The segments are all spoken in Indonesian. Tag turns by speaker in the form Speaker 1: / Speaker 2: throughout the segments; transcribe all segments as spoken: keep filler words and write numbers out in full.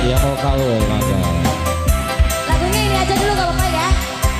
Speaker 1: yang mau kawin maka.
Speaker 2: Lagunya ini aja dulu gak apa-apa ya.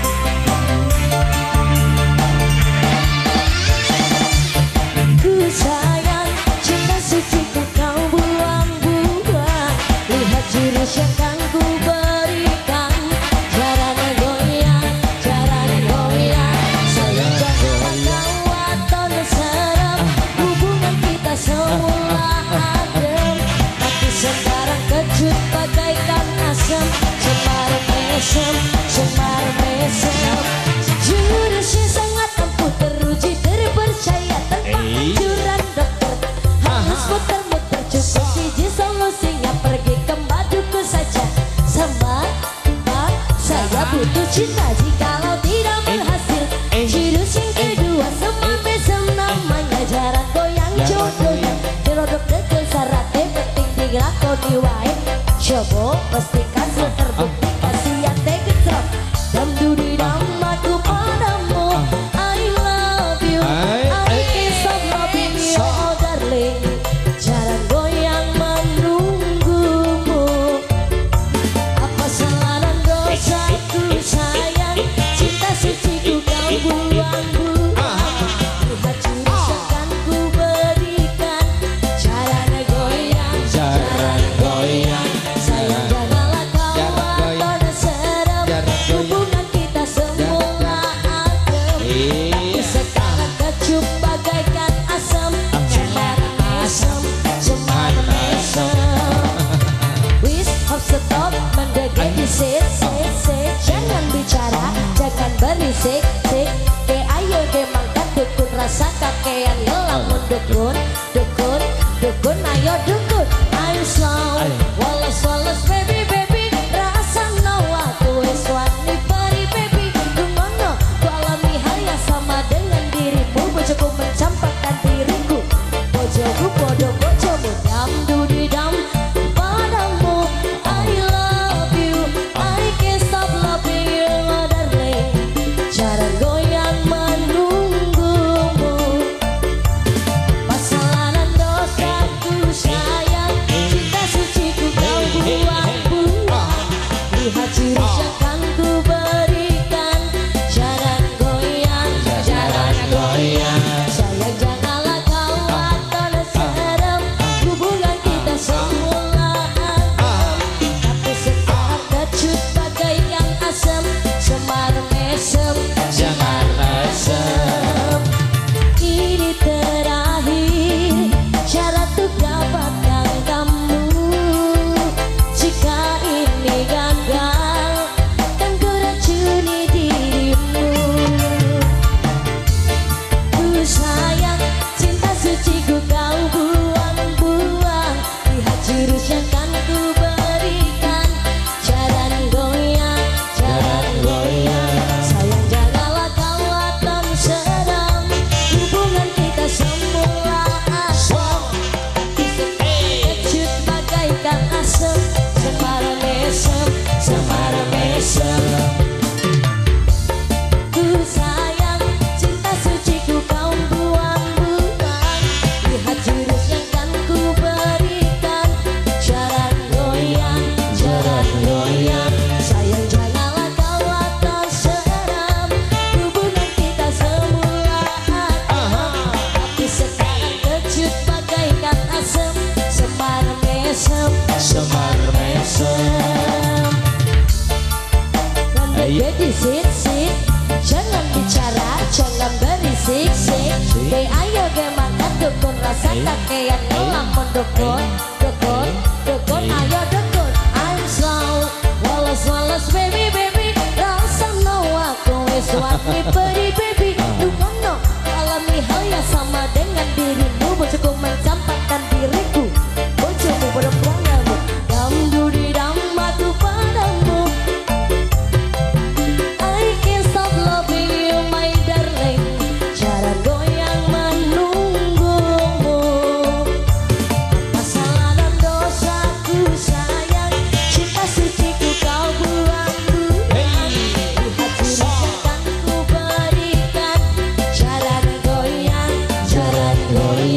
Speaker 2: Ku sayang cinta suciku kau buang-buang. Lihat jurus yang kan ku berikan. Caranya goyang, caranya goyang. Sayang janganlah kau atau serem. Hubungan kita semula adem, tapi sekarang kecut bagaikan asam. Cemar mesem, cemar mesem. Jurusnya sangat ampuh, teruji, terpercaya tanpa anjuran dokter. Harus muter-muter cukup siji solusinya, pergi ke maduku saja. Sembah, mbak, saya butuh cinta jikalau tidak berhasil. Jurus yang kedua semar mesem, namanya jaran goyang jodohnya. Dirodok deket syaratnya penting dilakoni wae. Coba pastikan sudah terbukti kasihan tegecrop. Dam dudi dam aku padamu, I love you, I can't stop loving you, oh darling. Jaran goyang menunggumu. Apa salah dan dosaku sayang, cinta suciku kau buang-buang. Lihat jurus yang kan ku berikan. Caranya goyang, caranya goyang. Sayang janganlah kau atau serem. Hubungan kita semula adem, tapi sekarang kecup bagaikan asam. Cemar mesem, cemar mesem. Wis hop stop mendeget di sit sit sit. Jangan bicara, jangan berisik sik. Ke ayo ke mangkat dukun rasa kakean yo lamun dukun dukun dukun ayo dukun. I'm slow, walas walas baby baby. Rasa no aku wis wani pari baby. Dumono ku alami hal yang sama dengan dirimu. Bojoku mencampakkan diriku, bojoku podo bojomu. Dam dudi dam padamu, I love you, I can't stop loving you, oh darling. Jaran goyang menunggumu. Pasalanan dosaku sayang, cinta suciku kau buang-buang. Lihat jurus yang kan ku berikan. Jaran goyang, jaran goyang. Sayang janganlah kau atau serem. Hubungan kita semula adem, tapi sekarang kecut bagaikan asam. Semar mesem, semar mesem. Ini terakhir cara untuk dapatkan kamu. Jika ini gagal, kan ku racuni dirimu. Ku sayang cinta suciku kau buang-buang. Lihat jurus yang kan ku berikan. Jaran goyang, jaran goyang. Sayang janganlah kau atau serem. Hubungan kita semula asam, kecut bagaikan asam. Semar mesem, semar mesem. Ku sayang cinta suciku kau buang-buang. Lihat jurus yang kan ku berikan. Jaran goyang, jaran goyang. Sayang janganlah kau atau serem. Hubungan kita semula adem, tapi sekarang kecut bagaikan asam. Semar mesem, semar mesem. Mendeget di sit sit. Jangan bicara, jangan berisik sik. Ke ayo ke makan dukun rasa kakean yo lamun dukun dukun dukun ayo dukun. I'm slow, walas walas baby baby. Rasa no aku wis wani peri baby. Dumono alami hal yang sama dengan dirimu. Bojoku mencampakkan diriku, bojomu berperanganmu. Dam dudi dam aku padamu, I can't stop loving you my darling. Jaran goyang menunggumu. Masalah dan dosaku sayang, cinta suciku kau buang-buang. Lihat jurus yang kan ku berikan. Jaran goyang, jaran goyang.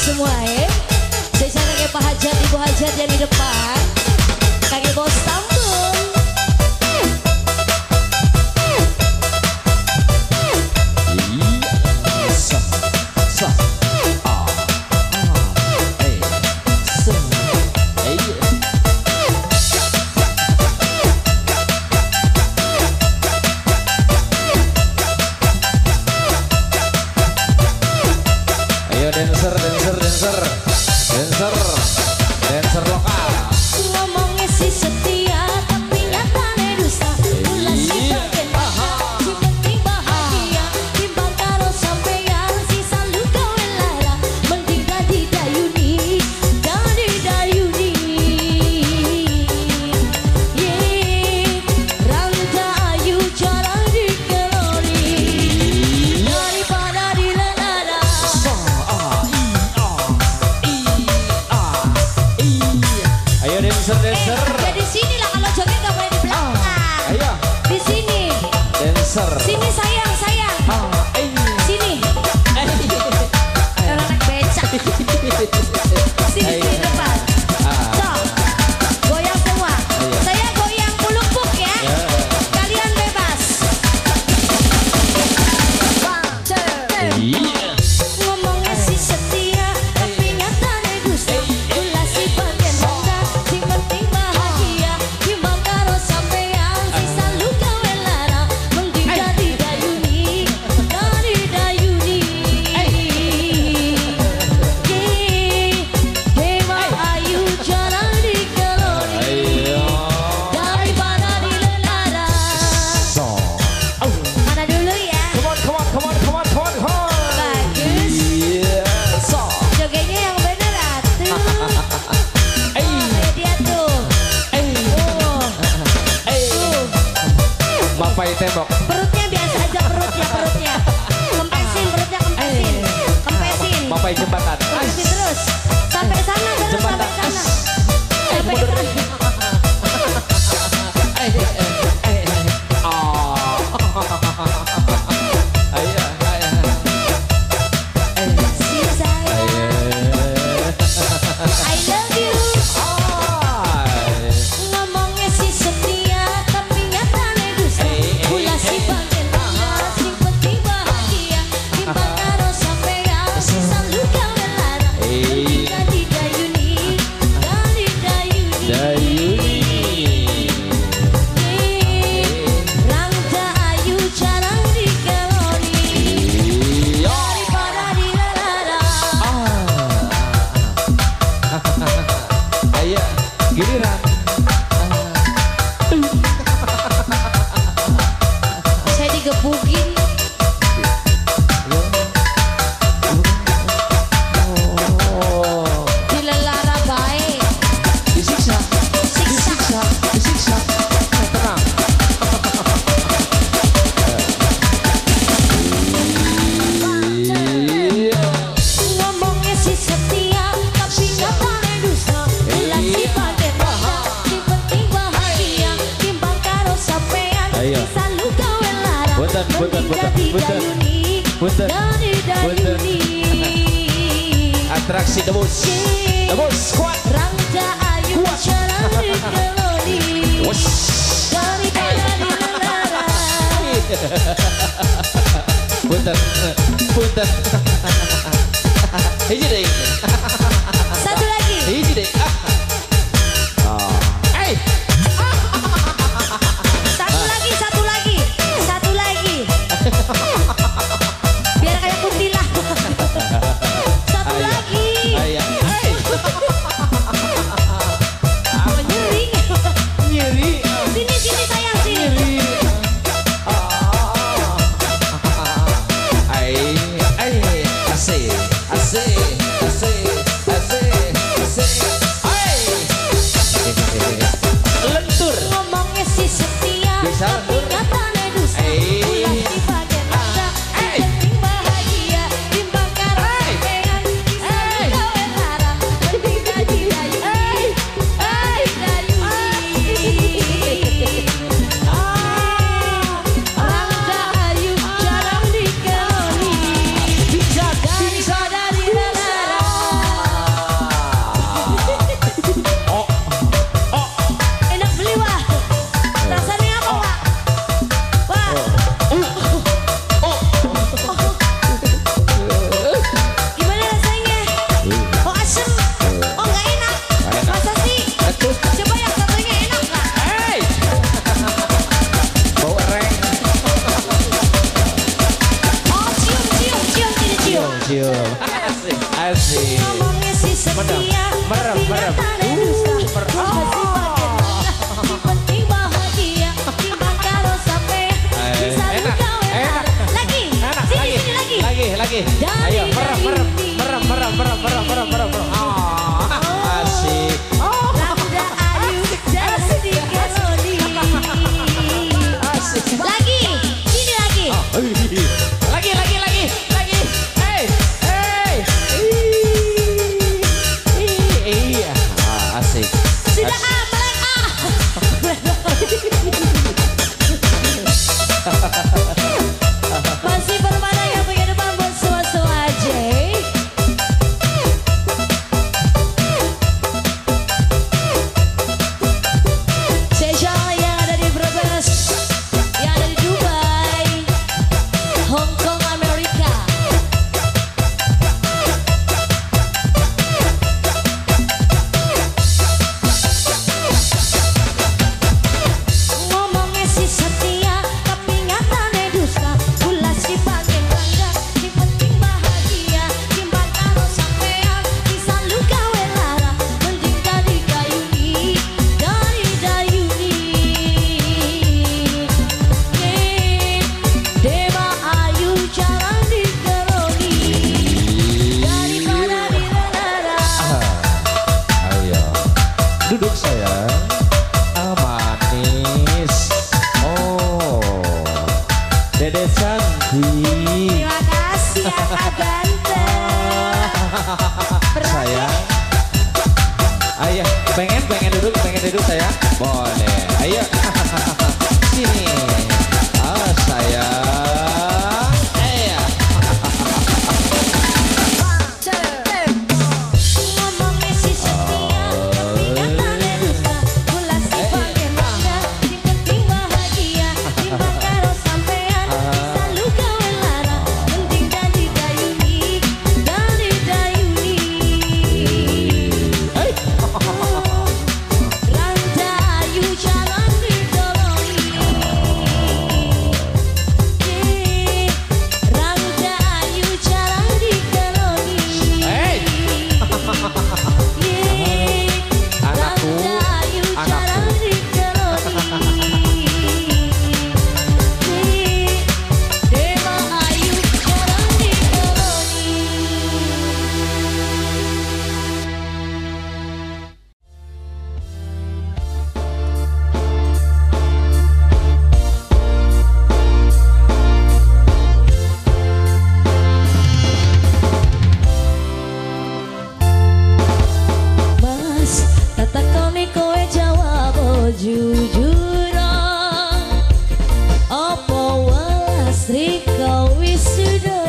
Speaker 2: semua ya. Saya sana Pak Hajat, Ibu Hajat yang di depan. Kaki bos sambung.
Speaker 1: Dancer, dancer, dancer, dancer, dancer lokal.
Speaker 2: Ngomongnya si setia, tapi nyatanya dusta. Ulah si bagian mata, si penting bahagia. Timbang karo sampean, si selalu kau lara. Mending gak didayuni, gak didayuni. Yeay, ranta ayu jarang dikeloni. Daripada dilelara.
Speaker 1: Ayo dancer, dancer.
Speaker 2: Eh, ya di sini lah kalau joget nggak boleh di belakang.
Speaker 1: Ayo.
Speaker 2: Di sini.
Speaker 1: Dancer.
Speaker 2: Sini sayang, sayang. Sini. Orang naik becak. Sini, sini depan. Sok. Goyang semua. Saya goyang puluk-puk ya. Kalian bebas. One, two, three. Ngomongnya si setia, tapi nyatanya dusta. Ulah si bagian mata, sing penting bahagia. Timbang karo sampean, si selalu gawe lara. Mending gak didayuni, gak didayuni. Yeay, dewa ayu jarang dikeloni. Daripada dilelara. Mana dulu ya?
Speaker 1: Come on, come on, come on, come on, come on, come on.
Speaker 2: Bagus.
Speaker 1: Yeah, so.
Speaker 2: Jogetnya yang bener atuh. Oh, dia tuh. Oh. Tuh.
Speaker 1: Mapai tembok.
Speaker 2: Perutnya biasa aja perutnya perutnya. Kempesin perutnya kempesin. Kempesin.
Speaker 1: Mapai jembatan.
Speaker 2: Kempesin terus. Sampai sana terus
Speaker 1: Jembatan.
Speaker 2: sampai sana. Sampai sana.
Speaker 1: Ayo, ayo.
Speaker 2: Si sayang, I love you. Ngomongnya si setia, tapi nyatanya dusta. Ulah si bagian mata, sing penting bahagia. Timbang karo sampean, si selalu gawe lara. Mending gak didayuni, gak didayuni. Yeay, ranta ayu jarang dikeloni. Daripada dilelara.
Speaker 1: Ayo, giliran.
Speaker 2: Saya digebukin.
Speaker 1: Oh,
Speaker 2: Dilelara baik.
Speaker 1: disiksa,
Speaker 2: Siksa.
Speaker 1: disiksa, disiksa. Tenang. Iya.
Speaker 2: Ngomongnya si setia, tapi nyatanya dusta. Ulah si bagian mata, sing penting bahagia. Timbang karo sampean,
Speaker 1: Ayo.
Speaker 2: si selalu gawe lara.
Speaker 1: Punten, punten,
Speaker 2: Mending gak
Speaker 1: punten, punten.
Speaker 2: didayuni,
Speaker 1: Punten.
Speaker 2: gak didayuni.
Speaker 1: Atraksi debus. Debus, kuat.
Speaker 2: Rangga ayu jarang dikeloni.
Speaker 1: Wush.
Speaker 2: Daripada dilelara.
Speaker 1: Punten, punten. Hiji deh.
Speaker 2: Satu lagi.
Speaker 1: Hiji deh. Ah. Eh.
Speaker 2: Satu lagi, satu lagi, satu lagi. Biar kayak kuntilah. Satu
Speaker 1: Ayo.
Speaker 2: lagi.
Speaker 1: Ayo. Eh.
Speaker 2: Nyering.
Speaker 1: Nyeri.
Speaker 2: Sini, sini sayang, sini.
Speaker 1: Nyeri. Ai, ai, asik, asik, asik, asik, asik. Ai. Lentur.
Speaker 2: Ngomongnya si setia,
Speaker 1: Bisa
Speaker 2: tapi
Speaker 1: lentur.
Speaker 2: nyatanya dusta.
Speaker 1: Eh.
Speaker 2: Ulah si bagian mata,
Speaker 1: Eh.
Speaker 2: yang penting bahagia. Timbang karo sampean, si selalu gawe lara. Mending gak didayuni, gak didayuni. Rangga ayu jarang dikeloni.
Speaker 1: Bisa,
Speaker 2: Daripada dilelara.
Speaker 1: cium cium. Asik asik.
Speaker 2: Ngomongnya si setia,
Speaker 1: merem
Speaker 2: tapi
Speaker 1: merem.
Speaker 2: nyatanya dusta. Masih penting bahagia, timbang karo sampai bisa
Speaker 1: Enak,
Speaker 2: kau
Speaker 1: enak.
Speaker 2: lagi,
Speaker 1: Enak
Speaker 2: sini
Speaker 1: lagi.
Speaker 2: sini lagi.
Speaker 1: Lagi lagi.
Speaker 2: Dari-
Speaker 1: Ayo merem merem
Speaker 2: dari-
Speaker 1: merem merem merem merem merem merem merem. Ah, asik.
Speaker 2: Randa Ayu jadi Kelodi.
Speaker 1: Asik.
Speaker 2: Lagi, sini lagi.
Speaker 1: Lagi lagi lagi lagi. Hey hey. Iya. Ah, asik.
Speaker 2: Sudah ah, melek ah. Masih bermana yang bagian depan buat suwa-suwa aja. Spesial yang ada di Brebes, yang ada di Dubai, Hong Kong, Amerika. Ngomongnya si setia, tapi nyatanya dusta. Ulah si bagian bangga, yang penting bahagia. Timbang karo sampean, bisa lu gawe lara. Mending dari dayuni, dari dayuni. Nih, Dema Ayu jarang dikeroni, daripada dirara.
Speaker 1: Ayo. Duduk sayang. Ah, manis. Oh. Dede cantik.
Speaker 2: Terima kasih ya Kak ganteng.
Speaker 1: Sayang. Ayo, pengen pengen duduk, pengen duduk sayang. Boleh. Ayo. Sini. Ah, sayang. Ayo.
Speaker 2: Ngomongnya si setia, tapi nyatanya dusta. Ulah si bagian bangga, yang penting bahagia. Timbang karo sampean, bisa lu gawe lara. Mending dari dayuni, dari dayuni.
Speaker 1: Hey.
Speaker 2: Randa Ayu jalan ditolongi. Ih, Randa Ayu jalan dikeroni.
Speaker 1: Hey.
Speaker 2: Ih,
Speaker 1: Anakku,
Speaker 2: Randa Ayu
Speaker 1: anakku.
Speaker 2: jalan dikeroni. Ih, Dema Ayu jalan dikeroni. Mas, tata kami kowe jawab oh jujur apa welas riko wisuda.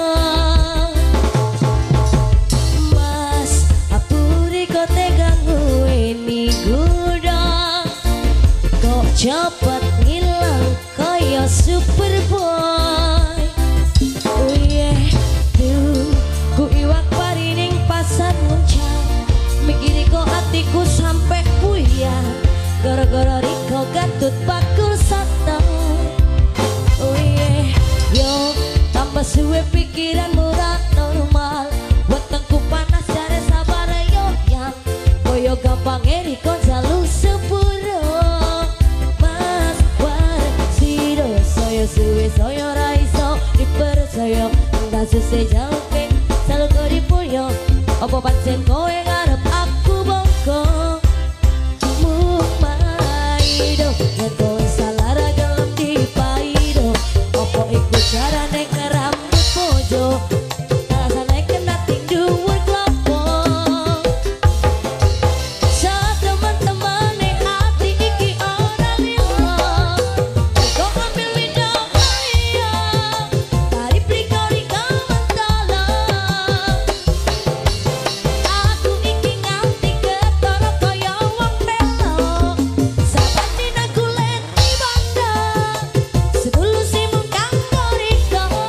Speaker 2: Mas, apuri kok tegang nguweni gudang. Kok cepet ngilang kaya Superboy. Oh yeah, tuh ku iwak parining pasar muncang. Mikiri kok hatiku sampai puyah. Gara-gara Riko gatut bakul satang. Oh yeah, yo tambah suwe pikiran murah normal. Wetengku panas jare sabar yo yang. Koyo gampang Riko jalu sepuro. Mas war siro soyo suwe soyo raiso dipercaya. Enggak susah jauh selalu kau dipunya. Apa pancen kowe ngarep aku bongkong. Mung maido yen kowe salah ra gelem dipaido. Apa iku carane ngerambut pojo. Rasane kena ting dhuwur klopo. Saat teman-temane hati iki ora lilo. Kok ambil lidah kaya dari plikori kamantala. Aku iki nganti ketara kaya wong melo. Saban dina kulit di banda. Sedulu si mung kanggo Riko.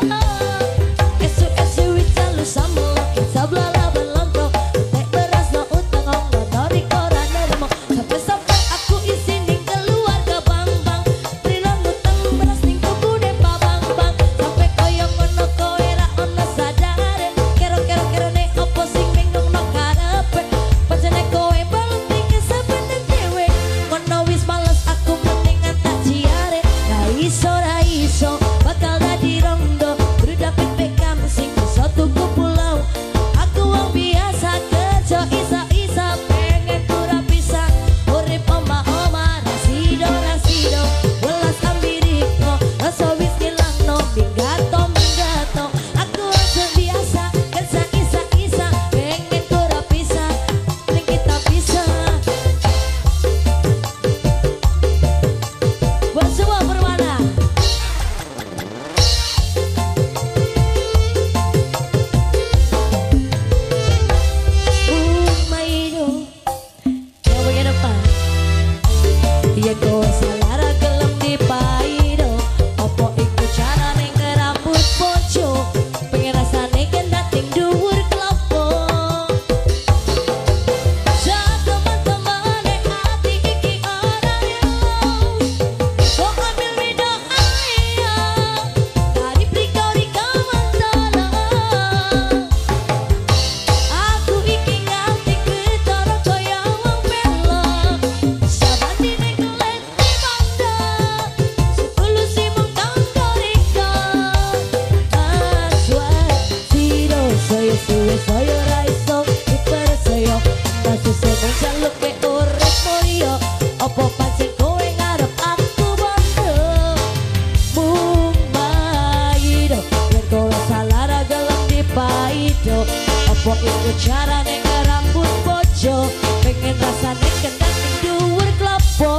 Speaker 2: paido. Apa iku carane ngerambut bojo, pengen rasane kendang ning dhuwur klopo.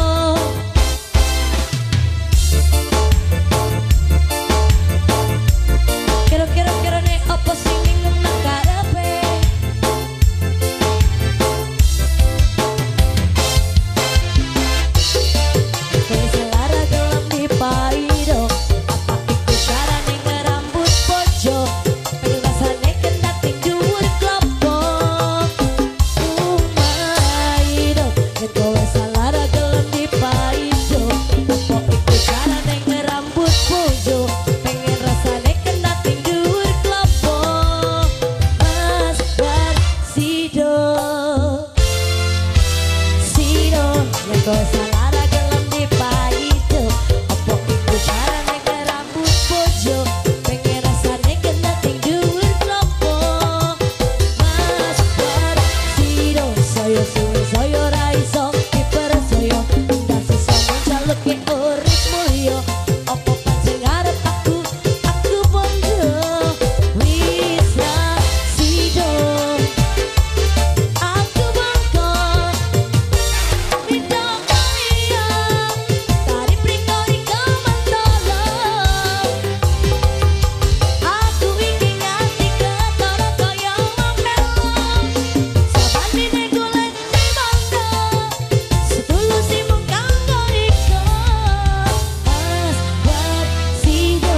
Speaker 2: Kira-kira nek apa sing ning nang karepe. Wis lara gelem dipaido. Apa iku carane ngerambut bojo, pengen rasane kendang ning dhuwur klopo. Umaido, nek wis lara gelem dipaido. Apa iku carane ngerambut bojo, pengen rasane kendang ning dhuwur klopo. Mas bar sido sido, nek wis lara gelem dipaido. Apa iku carane ngerambut bojo, pengen rasane kendang ning dhuwur klopo. Mas bar sido, saya suwe saya ra iso dipercaya, ndak sisa menjaluke urip mulya. Apa pancen arep aku aku bondo. Wis ra sido aku bangkok midang kaya tari prikori kamantolo. Aku iki ngati ketara kaya melo, saban dine golek di banda, setulus si mung kanggo iko. Mas bar sido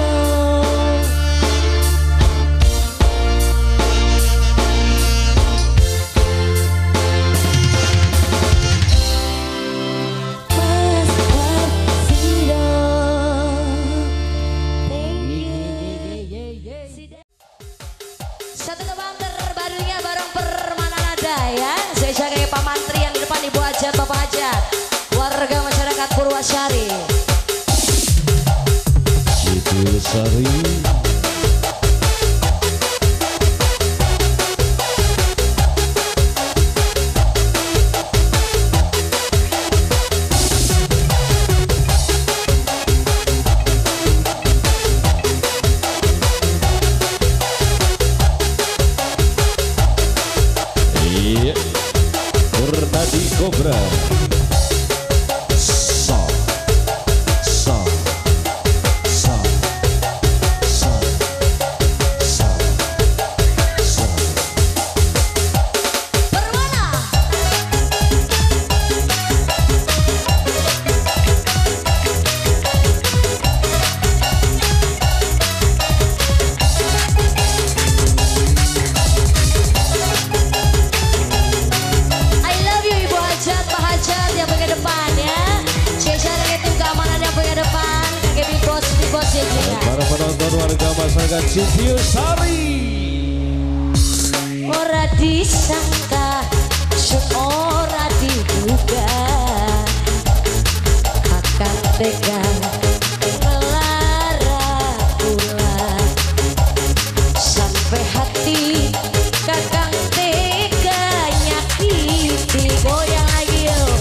Speaker 2: Mas bar sido. Thank you. Satu tebang terbarunya bareng Permananada ya. Saya jaga Pak Mantri yang di depan, Ibu Hajat, Bapak Hajat, warga masyarakat Purwasari.
Speaker 1: Situ Sari. Iya, Bernadi Cobra. Sa, sa, sa, sa, sa, sa.
Speaker 2: Permana. I love you Ibu Hajat, Pak Hajat yang bagian depan ya. Cesar itu keamanan yang bagian depan. Kakek Big Boss, Big Boss ya.
Speaker 1: Para penonton warga masyarakat Situ Sari.
Speaker 2: Ora disangka, sun ora diduga, akan tega melara pula sampai hati kakang tega nyakiti. Goyang lagi yuk.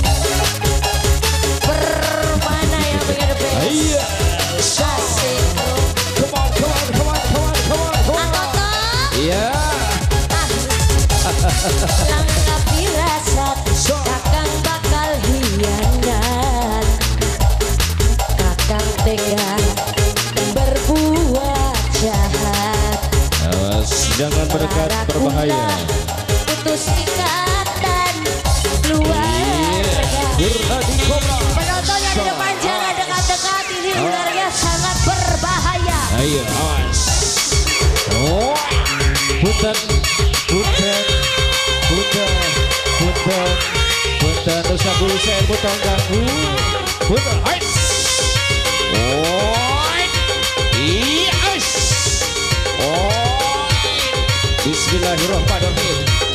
Speaker 2: Permana yang bagian depan.
Speaker 1: Iya.
Speaker 2: Asik.
Speaker 1: Come on, come on, come on, come on, come on, come on.
Speaker 2: Anggota.
Speaker 1: Iya.
Speaker 2: Langkah firasat, kakang bakal hianat. Kakang tega berbuat jahat.
Speaker 1: Awas, jangan mendekat, berbahaya.
Speaker 2: Putus ikatan keluarga.
Speaker 1: Bernadi Cobra.
Speaker 2: Penontonnya di depan jangan dekat-dekat, ini udaranya sangat berbahaya.
Speaker 1: Ayo, awas. Oh, punten, punten, punten, punten, punten. Nusa Bulu Sen, punten ganggu, punten. Ais. Oh, iya, ais. Oh, Bismillahirrahmanirrahim.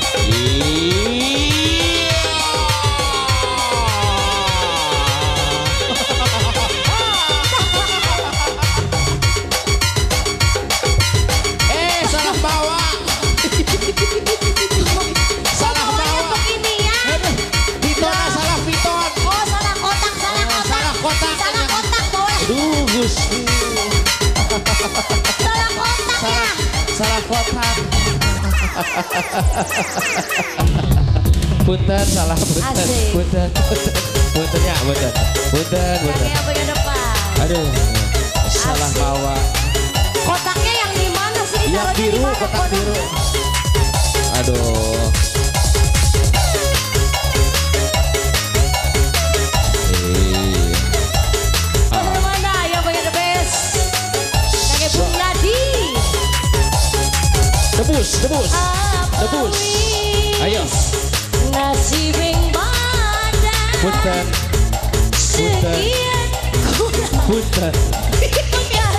Speaker 1: Iya. Eh, salah bawa. Salah bawa.
Speaker 2: Begini ya.
Speaker 1: Piton, salah piton.
Speaker 2: Oh, salah kotak, salah kotak.
Speaker 1: Salah kotak.
Speaker 2: Salah kotak, boleh.
Speaker 1: Aduh, Gusti.
Speaker 2: Salah kotak ya.
Speaker 1: Salah kotak. Punten salah punten.
Speaker 2: Asik.
Speaker 1: Punten. Punten ya punten. Punten punten.
Speaker 2: Yang bagian depan.
Speaker 1: Aduh. Salah
Speaker 2: Asik.
Speaker 1: bawa.
Speaker 2: Kotaknya yang di mana sih?
Speaker 1: Yang
Speaker 2: Ditaruhnya di
Speaker 1: biru
Speaker 2: mana
Speaker 1: kotak
Speaker 2: kotaknya?
Speaker 1: biru. Aduh.
Speaker 2: Bagaimana yang bagian the best? Kakek Bung Nadi.
Speaker 1: Debus, debus.
Speaker 2: Apa
Speaker 1: Debus.
Speaker 2: wis
Speaker 1: Ayo.
Speaker 2: nasibing badan
Speaker 1: Punten.
Speaker 2: sekian
Speaker 1: Punten.
Speaker 2: kurang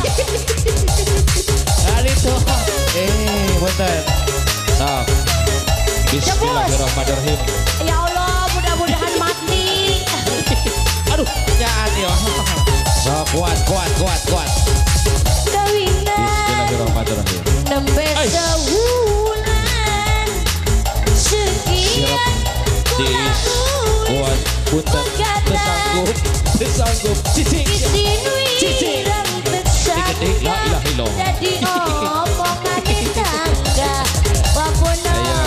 Speaker 1: Kali itu. Eh, punten. Sok. Bismillahirrahmanirrahim.
Speaker 2: Ya Allah, mudah-mudahan mati.
Speaker 1: Aduh, nyaan ya. Sok kuat, kuat, kuat, kuat.
Speaker 2: Kawina
Speaker 1: Bismillahirrahmanirrahim.
Speaker 2: nembe
Speaker 1: Ais.
Speaker 2: sewulan sekian
Speaker 1: Siap.
Speaker 2: kurang
Speaker 1: Dis. Kuat, punten. Tersanggup, tersanggup. Cicing. Cicing.
Speaker 2: Wisirang
Speaker 1: Dikedik, la
Speaker 2: tersangka
Speaker 1: ilaha illallah.
Speaker 2: jadi omongan tangga Wapono
Speaker 1: Ayo.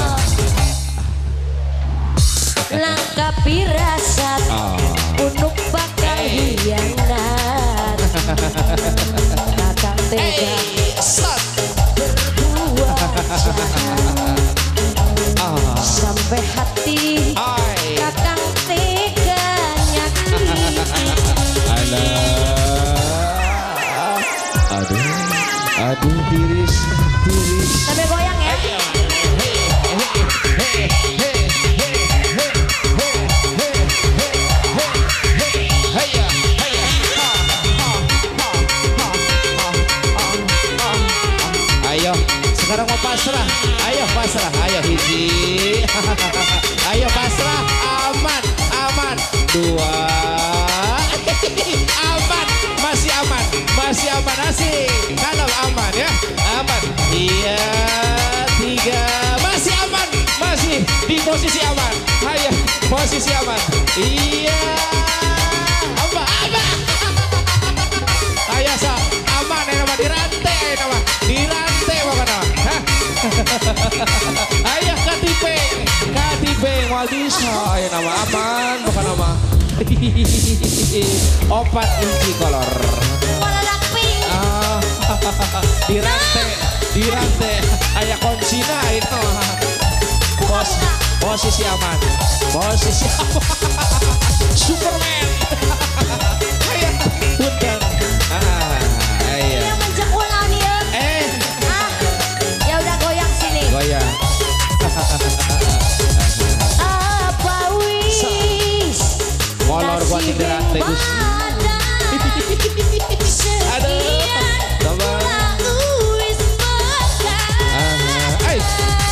Speaker 2: langkah pirasat
Speaker 1: Ah.
Speaker 2: unuk bakal
Speaker 1: Hey.
Speaker 2: hianat kakak tega
Speaker 1: Sat.
Speaker 2: berbuat jahat
Speaker 1: Ah.
Speaker 2: sampai hati
Speaker 1: Ai.
Speaker 2: kakang tega nyakit
Speaker 1: Alah. Aduh. Aduh, tiris, tiris.
Speaker 2: sampai goyang ya
Speaker 1: Ayo, sekarang mau pasrah. Ayo pasrah, ayo hiji. Ayo pasrah, aman, aman. Dua, aman, masih aman, masih aman asik. Kalau aman ya, aman. Iya, tiga, masih aman, masih di posisi aman. Ayo, posisi aman. Iya, apa, apa? Ayo sa, aman ya nama di rantai ya nama, di rantai apa nama? Hah? Ayo katipeng, katipeng Waldisa ya nama aman bukan nama. Opat inci kolor.
Speaker 2: warna dark pink
Speaker 1: Ah, di rantai, di rantai. Ayah konsina itu. Pos, posisi aman, posisi aman. Superman. Ayo, punten. Ah, ayo.
Speaker 2: yang menjek ulang nih ya
Speaker 1: Eh,
Speaker 2: ah ya udah goyang sini
Speaker 1: goyang.
Speaker 2: apa wis
Speaker 1: Molor buat di rantai Gus. Aduh, coba. Ah, ay.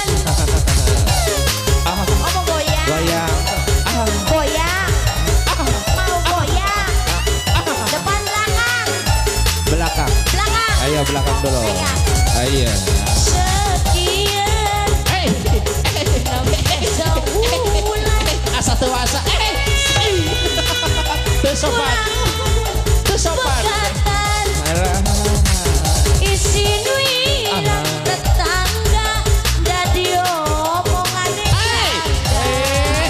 Speaker 1: Ah,
Speaker 2: Ngomong goyang,
Speaker 1: goyang. Ah,
Speaker 2: goyang, mau goyang, depan belakang,
Speaker 1: belakang.
Speaker 2: belakang.
Speaker 1: Ayo belakang dulu. Ayo.
Speaker 2: Sekian
Speaker 1: Hey,
Speaker 2: sebulan
Speaker 1: asa teu asa. Eh, teu sopan, teu sopan.
Speaker 2: pegatan
Speaker 1: Alah.
Speaker 2: isi wirang tetangga jadi omongan
Speaker 1: Hey. Eh.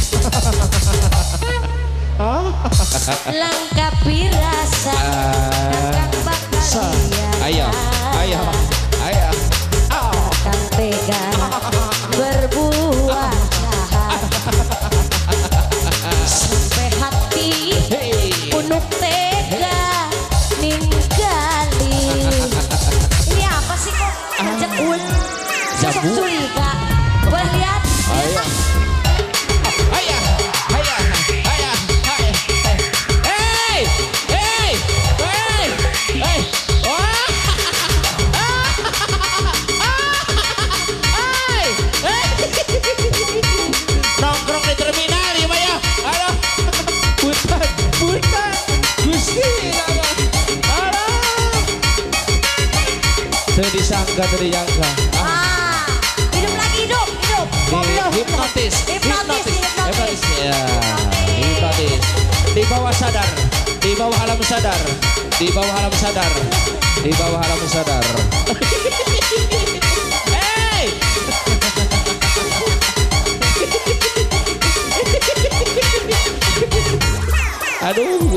Speaker 2: langkah pirasa kakang bakal
Speaker 1: Sa.
Speaker 2: hianat.
Speaker 1: Ayo, ayo, ayo. Oh.
Speaker 2: Kakang tega berbuat jahat sampai hati
Speaker 1: Hey.
Speaker 2: unuk tega ninggali. Ini apa sih kok ngajak ul? Sosok
Speaker 1: Jambu.
Speaker 2: curiga. Boleh lihat?
Speaker 1: Ayo. Ayo, ayo, ayo, ayo. Hey, hey, hey, hey. Wah. Hey, hey. Nongkrong di terminal ya, Pak ya. Halo. Punten, punten. Gusti. Halo. Teu disangka, teu disangka. Ah.
Speaker 2: Ah, hidup lagi hidup, hidup. Goblok.
Speaker 1: Hipnotis,
Speaker 2: Hipnotis, hipnotis.
Speaker 1: ya, hipnotis. Di bawah sadar, di bawah alam sadar, di bawah alam sadar, di bawah alam sadar.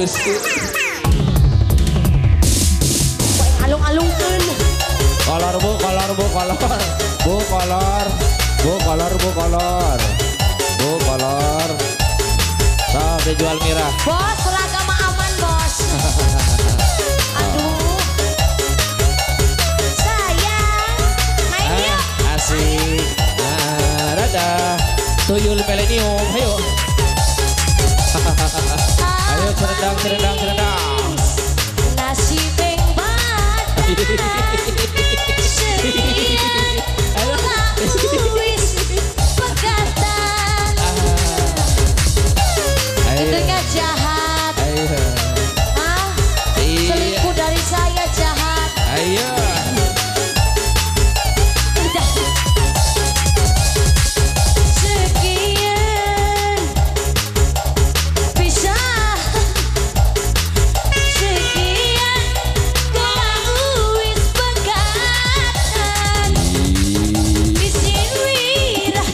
Speaker 1: Gusti.
Speaker 2: Alung-alungkeun.
Speaker 1: Kolor bu, kolor bu, kolor. Bu kolor. Bu kolor, bu kolor. Bu kolor. Sok dijual Mira.
Speaker 2: Bos, seragam aman bos. Aduh. Sayang, main
Speaker 1: Ah,
Speaker 2: yuk.
Speaker 1: asik. Nah, dadah. Tuyul milenium, ayo. Ayo serendang, serendang, serendang.
Speaker 2: Nasi bengbat. Sekian pulang uis pegatan.
Speaker 1: Ayo.
Speaker 2: Itu kan jahat.
Speaker 1: Ayo.
Speaker 2: Hah?
Speaker 1: Iya.
Speaker 2: Selingkuh dari saya jahat.
Speaker 1: Ayo.
Speaker 2: Udah. Sekian bisa. Sekian pulang uis pegatan. Bisin wira.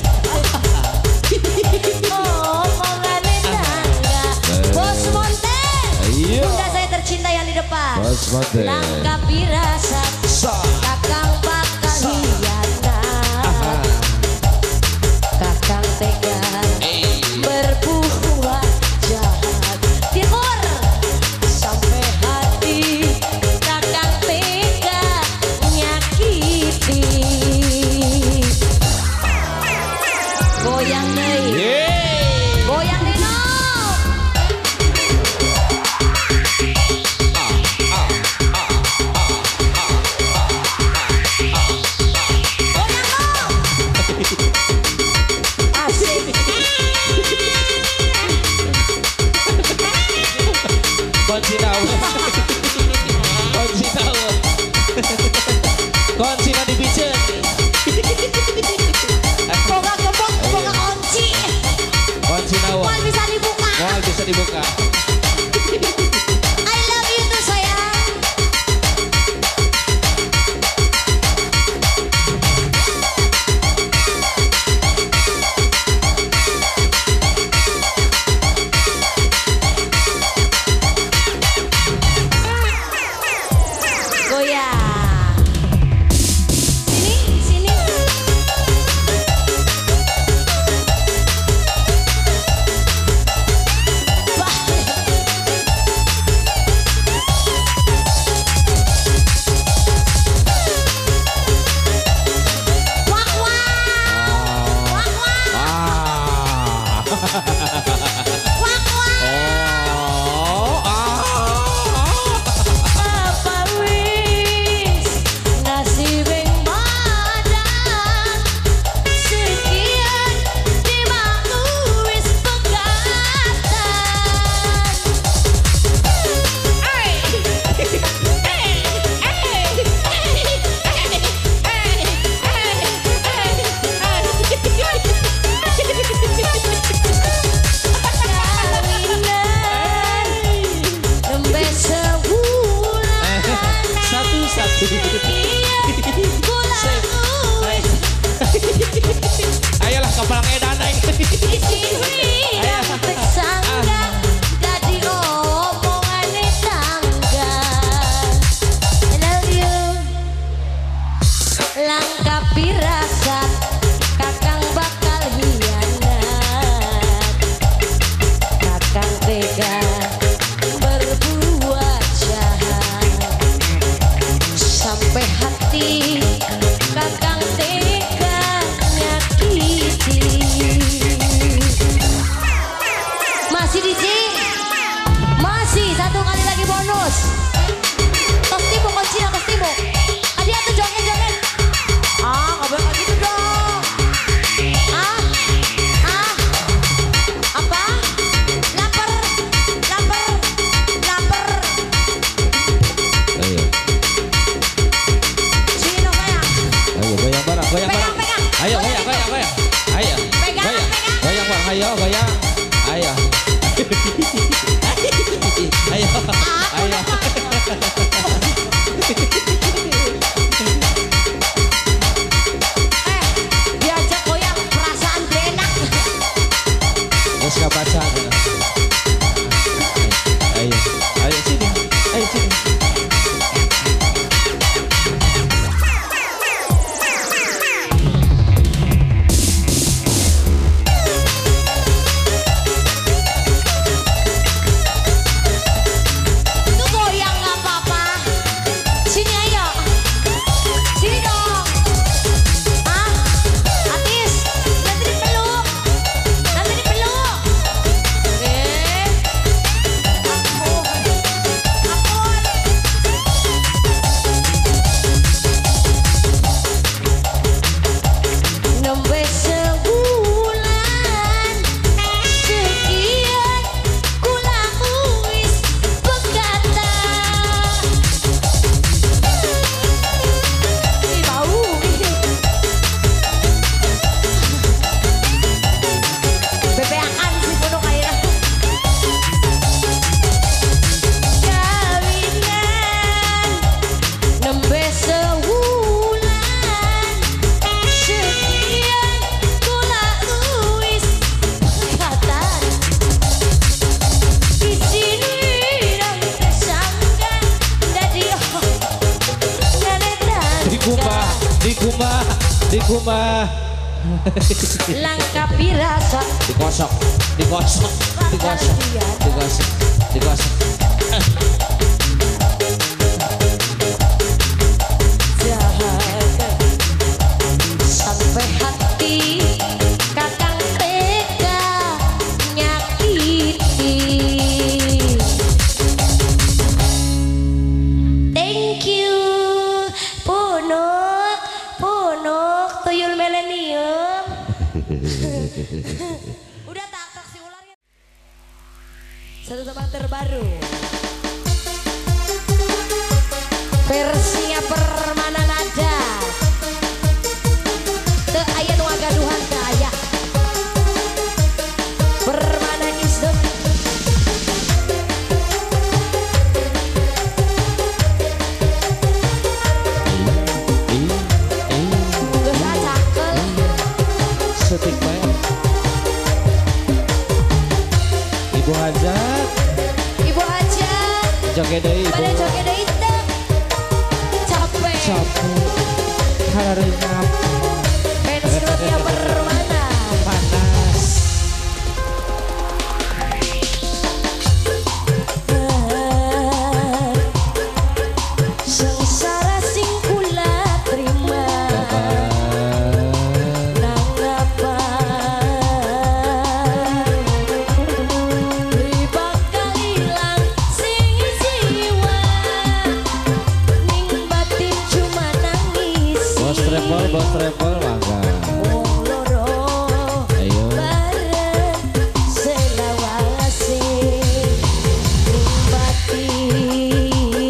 Speaker 2: Omongan tangga. Bos Monten.
Speaker 1: Ayo.
Speaker 2: Bunda saya tercinta yang di depan.
Speaker 1: Bos Monten.
Speaker 2: Langkah pirasat. Kakang bakal hianat. Kakang tega berbuat jahat. Timur sampai hati. Kakang tega nyakiti. Goyang deh.
Speaker 1: Yeay.
Speaker 2: Goyang deh no. Goyang no. Asik.
Speaker 1: Konsi tahu. Konsi tahu. Konsi na dibijen.
Speaker 2: Boga gembok, boga kunci.
Speaker 1: Konsi tahu.
Speaker 2: Mal bisa dibuka.
Speaker 1: Mal bisa dibuka.
Speaker 2: I love you tuh sayang. Goyang. Sini, sini. Wah. Wak wak. Wak wak.
Speaker 1: Ah.
Speaker 2: Wak wak.
Speaker 1: Oh. Ah.
Speaker 2: Apa wis nasibing badan. Sekian dimaku wis pegatan. Kawinan nembe sebulan.
Speaker 1: Satu-satu.
Speaker 2: Iya, pulang uis.
Speaker 1: Ayolah kepala edan naik.
Speaker 2: Isin wirang tersangka. Jadi omongan tangga. I love you. Langkah pirasat. Kakang bakal hianat. Kakang tega berbuat jahat. Sampai hati kakang tega nyakiti. Masih di sini. Masih satu kali lagi bonus. Tos timu kunci tos timu. Adi atuh joget joget. Ah, nggak boleh kayak gitu dong.
Speaker 1: kumah, di kumah.
Speaker 2: Langkah pirasa
Speaker 1: Dikosok, dikosok, dikosok, dikosok, dikosok.
Speaker 2: jahat sampai hati kakang tega nyakiti. Thank you punuk punuk tuyul milenium. Udah tak taksi ular ya. Satu tebang terbaru versinya Permana Nada. Teu aya nu agaduhan teu aya. Permana is the geus acakeun.
Speaker 1: Setik bae. Ibu Hajat,
Speaker 2: Ibu aja
Speaker 1: joget deui ibu.
Speaker 2: pada joget deui teu. Capek.
Speaker 1: Capek. Harareunap
Speaker 2: Pensiunnya Permana.
Speaker 1: panas.
Speaker 2: Sengsara sing kula terima nangapa beri bakal ilang sing jiwa ning batin cuma nangis.
Speaker 1: Bos travel, bos travel mangga.
Speaker 2: Wong loro
Speaker 1: Ayo.
Speaker 2: bareng selawase ning batin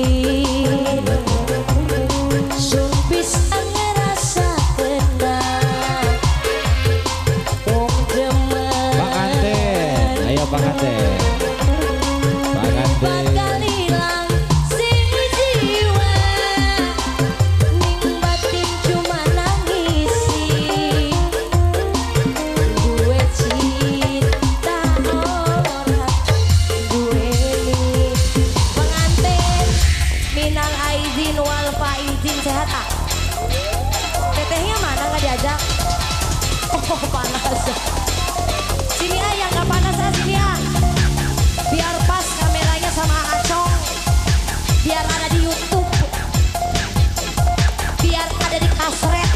Speaker 2: sumpis ngerasa tenang. Wong demen
Speaker 1: Panganten, ayo panganten. Panganten.
Speaker 2: bakal ilang sing jiwa ning batin cuma nangisi. Duwe cinta ora duweni. Pengantin minal aizin wal faizin sehat ah. Tetehnya mana nggak diajak? Oh panas. Sini ah yang nggak panas ah sini ah. Biar pas kameranya sama Acong. Biar ada di YouTube. Biar ada di kasret.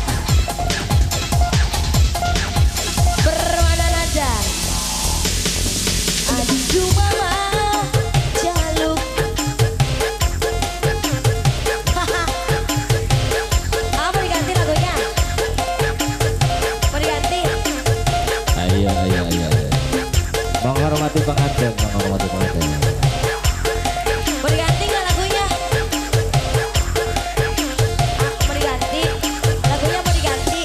Speaker 2: Permana Nada. Aduh mama jaluk. Ah mau diganti lagunya? Mau diganti?
Speaker 1: Ayo, ayo, ayo, ayo. Menghormati pengantin, menghormati pengantin.
Speaker 2: Mau diganti nggak lagunya? Ah, mau diganti? Lagunya mau diganti?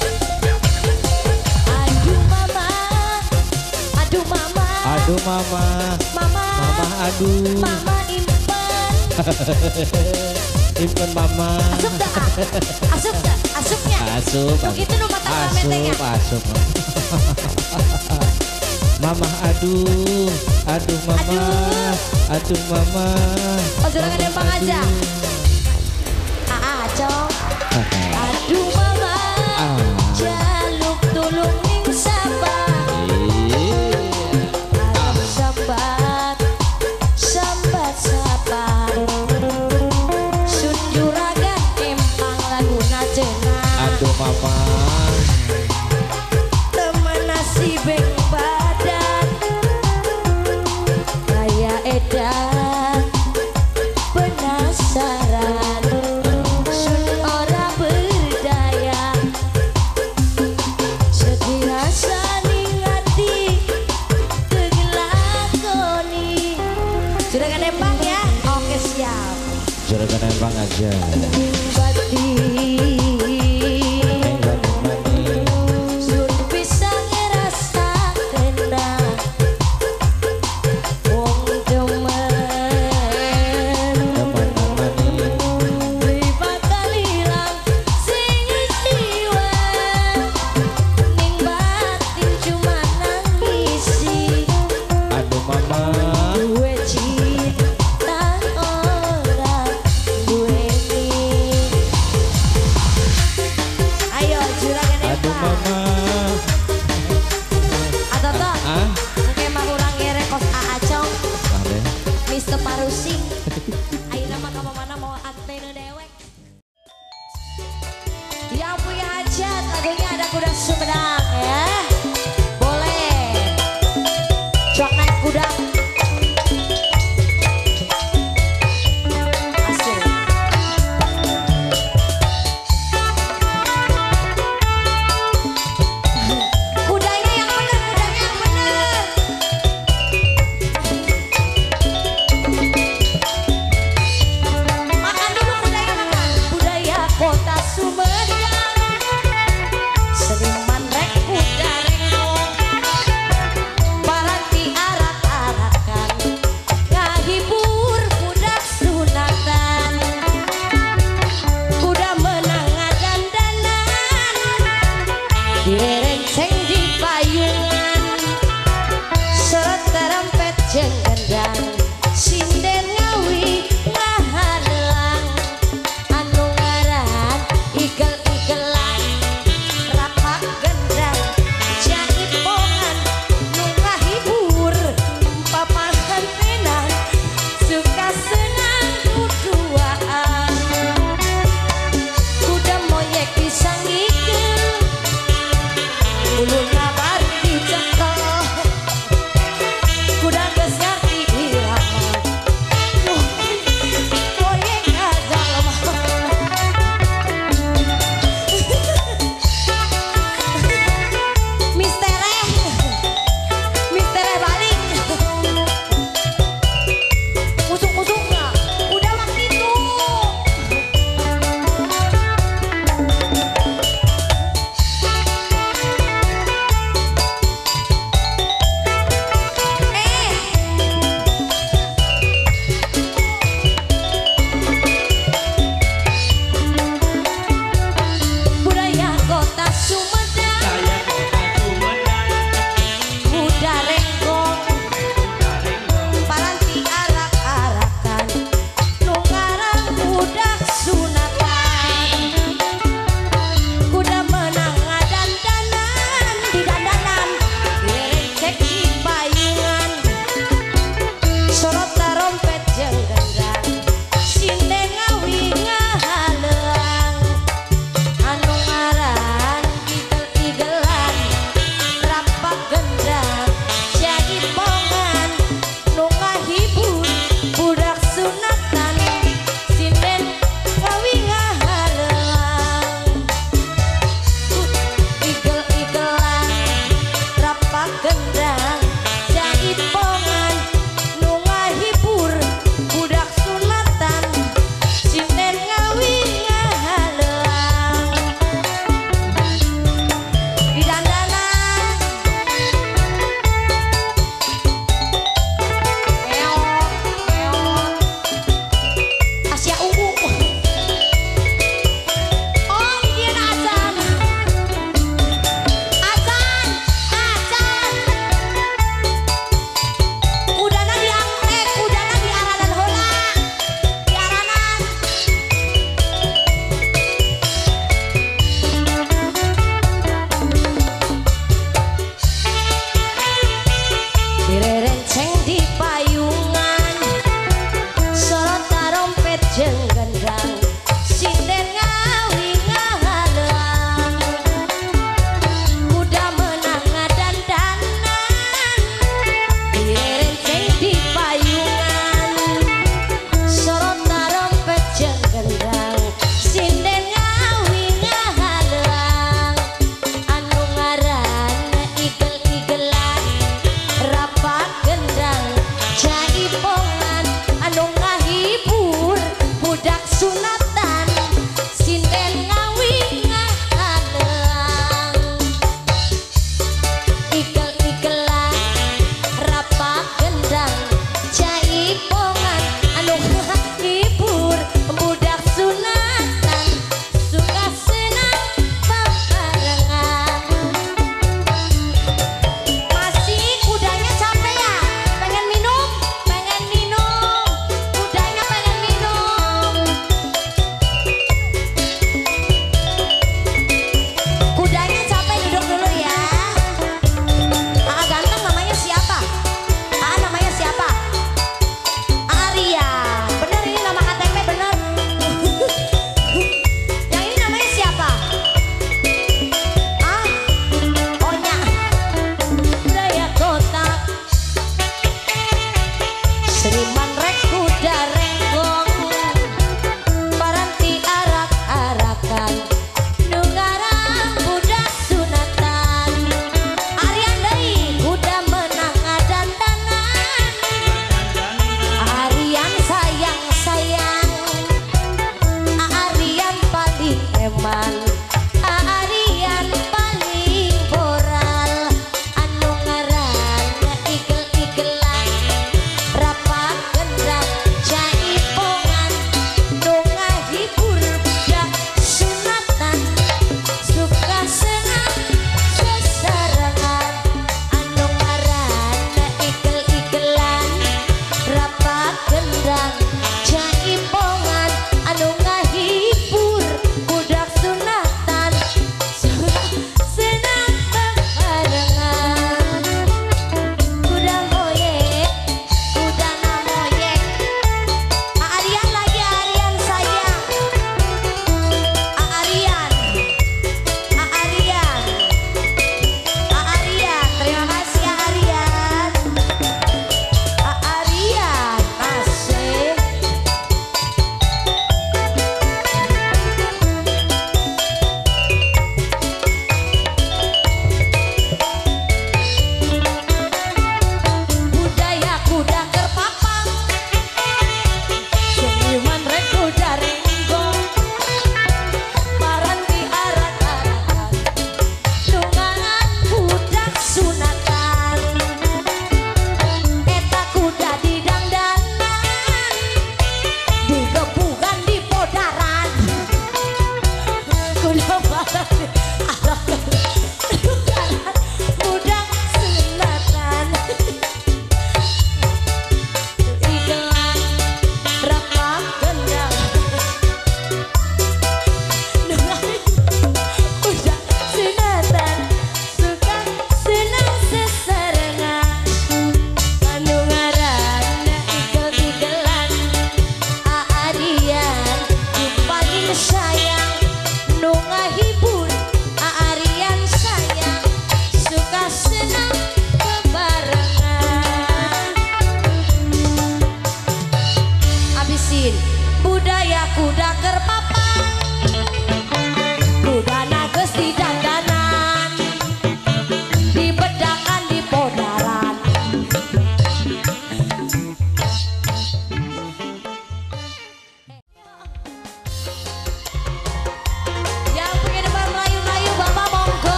Speaker 2: Aduh mama, aduh mama,
Speaker 1: Aduh mama,
Speaker 2: mama,
Speaker 1: mama aduh.
Speaker 2: mama impan.
Speaker 1: Impen mama.
Speaker 2: Asup dah, ah. asup dah, asupnya.
Speaker 1: Asup.
Speaker 2: Tuh gitu nu mata kametenya.
Speaker 1: Asup, asup. Mama aduh, aduh mama, aduh mama.
Speaker 2: Oh juragan Dempang aja. Ah, ah, Acong. Aduh mama,
Speaker 1: Ah.
Speaker 2: jaluk tulung ning sabar. Aduh sambat, sambat sabar. Sun juragan Dempang laguna cenah.
Speaker 1: Aduh mama.
Speaker 2: Temen nasi beng badan kayak edan penasaran sun ora berdaya sedih rasa ning ati tegelakoni. Juragan Dempang ya? Oke siap.
Speaker 1: Juragan Dempang aja.
Speaker 2: Bati
Speaker 1: Mani.
Speaker 2: sun bisa ngerasa kena wong demen
Speaker 1: Mani.
Speaker 2: beri bakal ilang sing jiwa ning batin cuma nangisi.
Speaker 1: Aduh mama.
Speaker 2: Duwe cinta ora duweni. kuda Sumedang ya. Boleh. Coak naik kuda. Asik. Kudanya yang bener, kudanya yang bener. Makan dulu kudanya, makan. Budaya kota Sumedang. Seniman rek kuda rengkong. Baranti arak-arakan. Ngahibur budak sunatan. Kuda menang dandanan. Direnceng di payungan. Seret terempet jeung gendang. Sinden ngawi ngahadelang. Anu ngaran igel-igelan. Rapak gendang jaipongan. Nu ngahibur papahan tenan. Suka senang duduaan. Kuda moyek disanggikeun.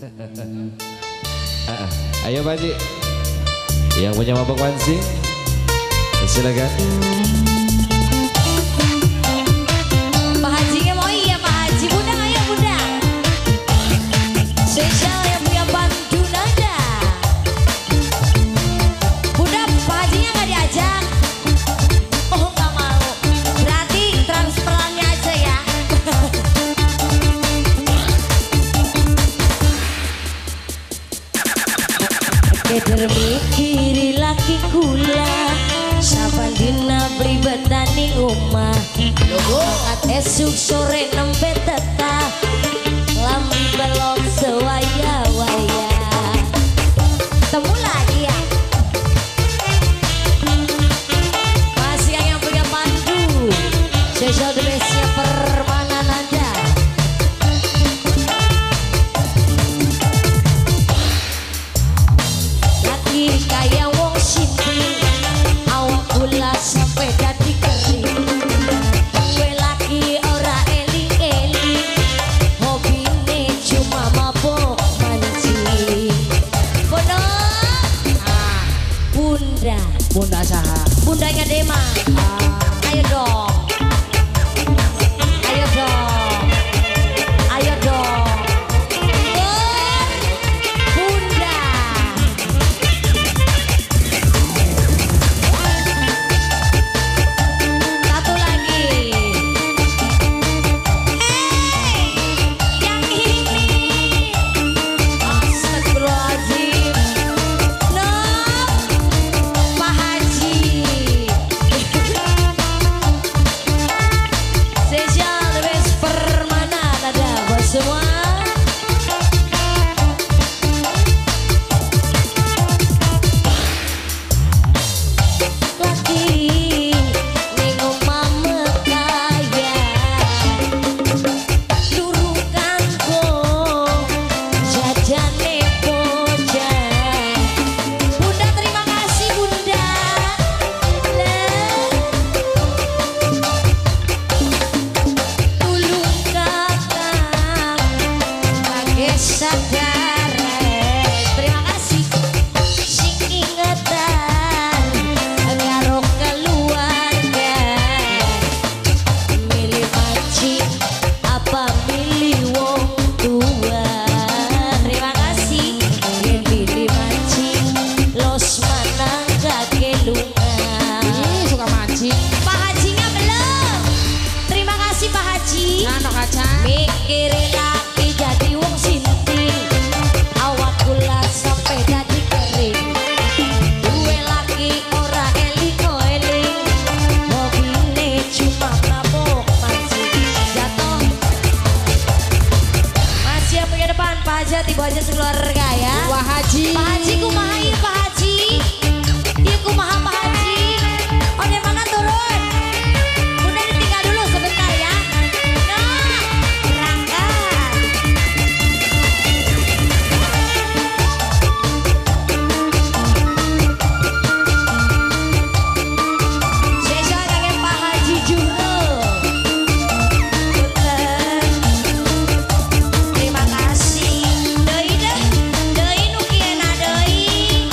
Speaker 1: Ayo Pak Haji, yang punya mabok mancing, silakan.
Speaker 2: Pak Hajinya mau iya Pak Haji, bunda ayo bunda. Spesial yang punya bantu nada. Bunda Pak Hajinya nggak diajak. Oh nggak mau. Berarti transferannya aja ya. Keder mikiri laki kula, saban dina pribetan ning omah. Angkat esuk sore nembe tetah, lambi belok sewaya-waya. Temu lagi ya. Masih yang punya pandu, spesial the bestnya permanen Anda. Lagi kayak wong siti, awak gula sampai jadi kering. Gue lagi ora eling-eling, hobine cuma mabok mancing. Bono, ah, bunda,
Speaker 3: Bunda saha?
Speaker 2: bundanya Dema. Ah, ayo dong, ayo dong, ayo dong. Bunda. Satu lagi. Hey, yang ini. Astagfirullahaladzim. No, Pak Haji. Spesial the best permanen ada buat semua. Lagi ning omah mekaya, lurukan kok jajane bocah. Bunda terima kasih bunda. Lah, tulung kakak kage sadare. Terima kasih sing ingetan karo keluarga. Milih mancing apa milih wong tua. Terima kasih yang pilih mancing los manang kagelungan.
Speaker 3: Ih, suka mancing.
Speaker 2: Pak Hajinya belum. Terima kasih Pak Haji.
Speaker 3: Nano kaca.
Speaker 2: Mikirin laki jadi wong sinting, awak gula sampai jadi kering. Duwe laki ora eling-eling, hobine cuma mabok mancing. Jatuh. Masih yang punya depan Pak Haji, tiba aja sekeluarga ya.
Speaker 3: Wah Haji.
Speaker 2: Pak Haji kumaha ieu Pak Haji? Ieu kumaha Pak Haji? Oh dari mana turun? Bunda ditinggal dulu sebentar ya. Nah, berangkat. Spesial kangen Pak Haji Juro. Punten. Terima kasih. Deui deh, deui nu kieu na deui.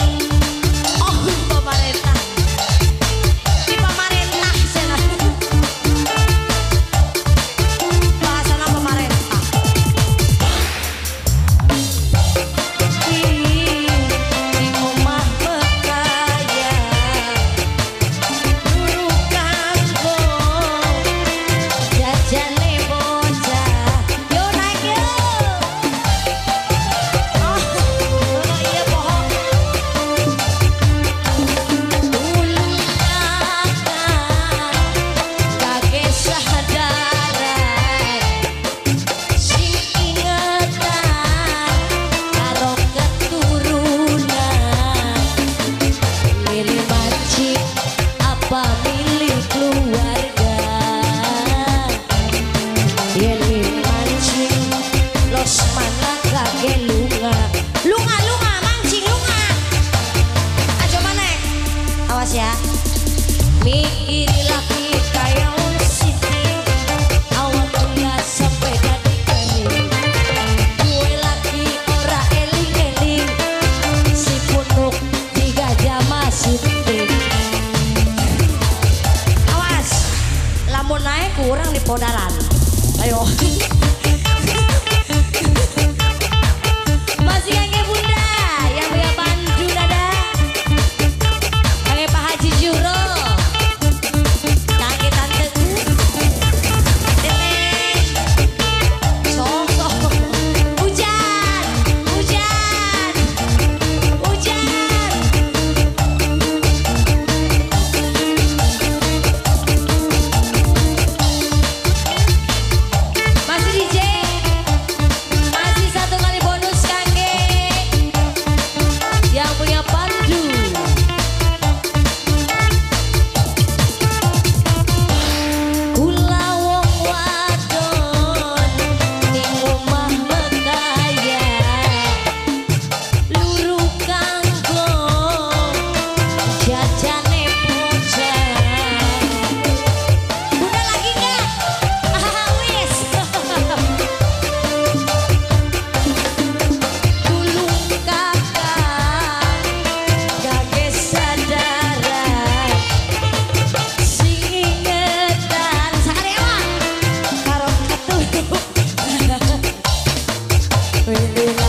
Speaker 2: Rindulah